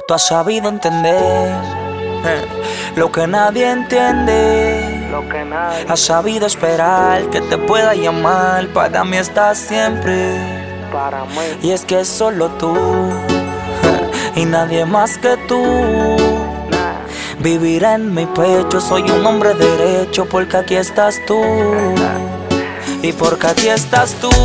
Tú has sabido entender lo que nadie entiende. Has sabido esperar que te pueda llamar. Para mí estás siempre. Y es que es solo tú y nadie más que tú. Vivir en mi pecho, soy un hombre derecho porque aquí estás tú. Y porque aquí estás tú,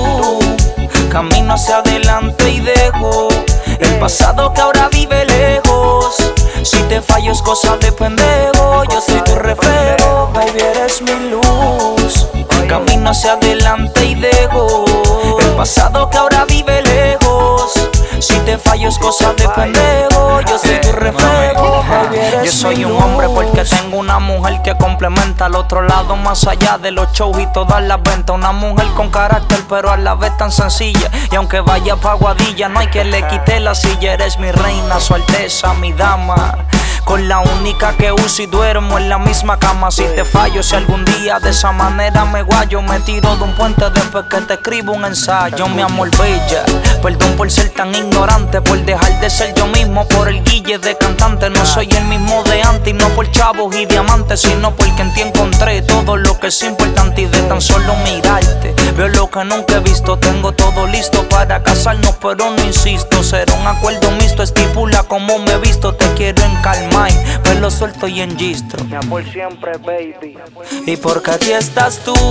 camino hacia adelante y dejo el pasado que ahora vive lejos. Si te fallo es cosa de pendejo, yo soy tu reflejo, baby, eres mi luz. Camino hacia adelante y dejo el pasado que ahora vive lejos. Si te fallo es cosa de pendejo, yo soy tu reflejo, baby, eres yo soy un hombre porque tengo una mujer que complementa al otro lado más allá de los shows y todas las ventas. Una mujer con carácter pero a la vez tan sencilla. Y aunque vaya pa' Guadilla no hay que le quite la silla. Eres mi reina, su alteza, mi dama, con la única que uso y duermo en la misma cama. Si te fallo, si algún día de esa manera me guayo, me tiro de un puente después que te escribo un ensayo. Mi amor bella, perdón por ser tan ignorante, por dejar de ser yo mismo, por el guille de cantante. No soy el mismo de antes, y no por chavos y diamantes, sino porque en ti encontré todo lo que es importante. Y de tan solo mirarte, veo lo que nunca he visto. Tengo todo listo para casarnos, pero no insisto. Será un acuerdo mixto, estipula cómo me he visto. Te quiero en calma, pelo suelto y en gistro. Mi amor siempre, baby. Y porque aquí estás tú,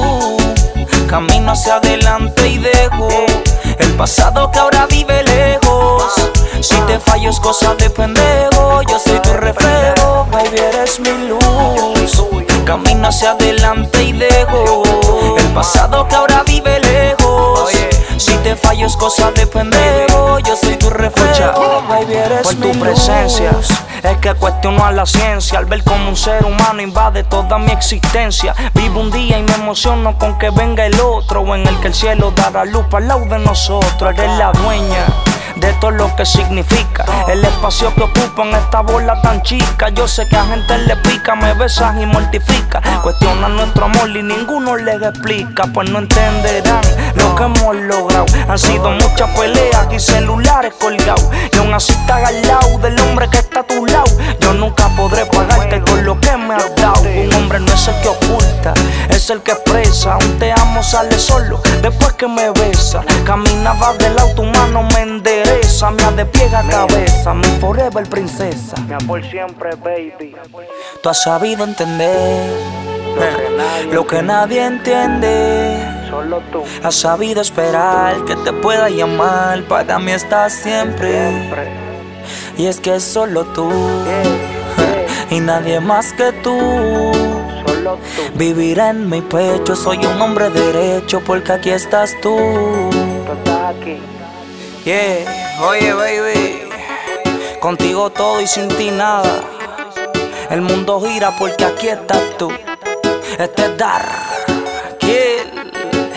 camino hacia adelante y dejo el pasado que ahora vive lejos. Si te fallo es cosa de pendejo, yo soy tu reflejo, baby, eres mi luz. Camino hacia adelante y dejo el pasado que ahora vive lejos. Si te fallo es cosa de pendejo, yo soy tu reflejo, baby, eres por tu presencia. Es que cuestiono a la ciencia al ver como un ser humano invade toda mi existencia. Vivo un día y me emociono con que venga el otro, en el que el cielo dará luz para el lado de nosotros. Eres la dueña de todo lo que significa el espacio que ocupa en esta bola tan chica. Yo sé que a gente le pica, me besas y mortifica. Cuestionan nuestro amor y ninguno les explica, pues no entenderán lo que hemos logrado. Han sido muchas peleas y celulares colgados, y aún así estás al lado del hombre que está a tu lado. Yo nunca podré pagarte con lo que me has dado. Un hombre no es el que oculta, es el que expresa. Un te amo sale solo después que me besa. Caminaba del lado, tu mano me endereza. Me despiega cabeza, mi forever princesa. Mi amor siempre, baby. Tú has sabido entender lo que nadie entiende. Solo tú. Has sabido esperar que te pueda llamar. Para mí estás siempre. Y es que es solo tú y nadie más que tú. Solo tú. Vivir en mi pecho, soy un hombre derecho porque aquí estás tú. Tú estás aquí. Yeah, oye baby, contigo todo y sin ti nada. El mundo gira porque aquí estás tú. Este es Dar Kill.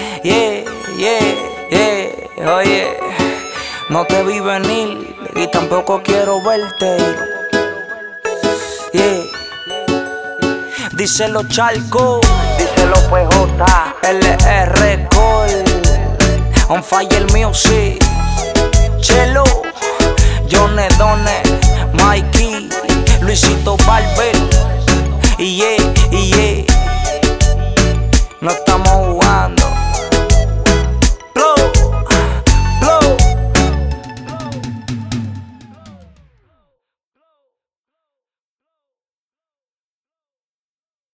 Yeah. Oye, no te vi venir y tampoco quiero verte. Yeah. Díselo Charco, Díselo PJ. LR Cole, On Fire Music, Chelo, Johnny Done, Mikey, Luisito Barber. Y yeah, no estamos